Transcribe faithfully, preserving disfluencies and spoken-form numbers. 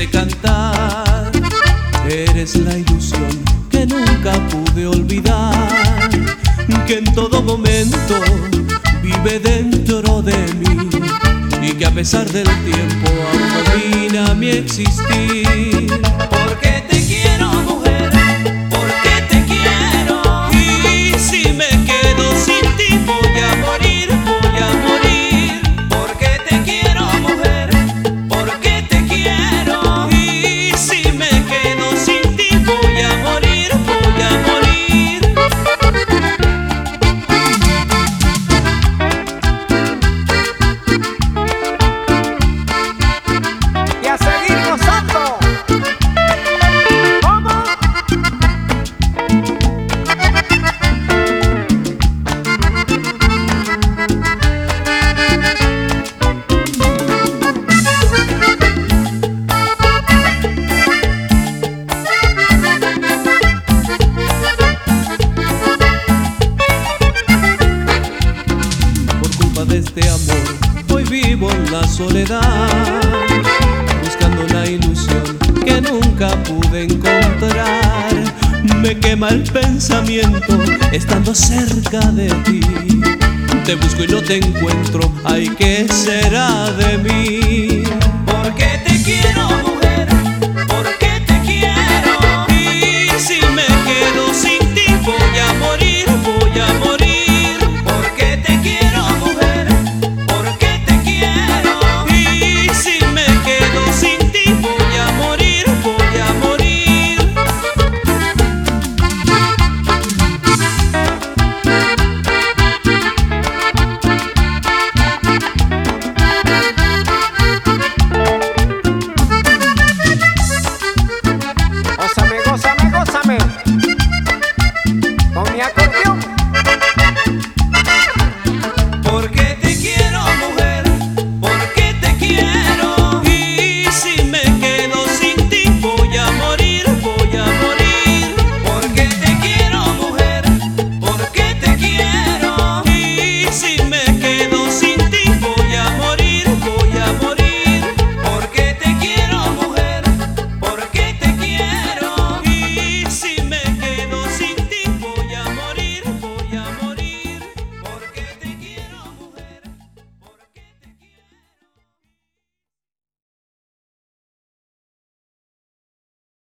cantar. Eres la ilusión que nunca pude olvidar, que en todo momento vive dentro de mí y que a pesar del tiempo aún domina mi existir. Porque te quiero, mujer, porque te quiero. Y si me quedo sin ti voy a morir, voy a morir. Porque te quiero, mujer, porque te quiero. Y si me quedo sin ti voy a morir, voy a morir. Y a seguir gozando. ¿Cómo? Por culpa de este amor, hoy vivo en la soledad, buscando una ilusión que nunca pude encontrar. Me quema el pensamiento estando cerca de ti. Te busco y no te encuentro, ay, ¿qué será de mí? Porque te quiero, mujer,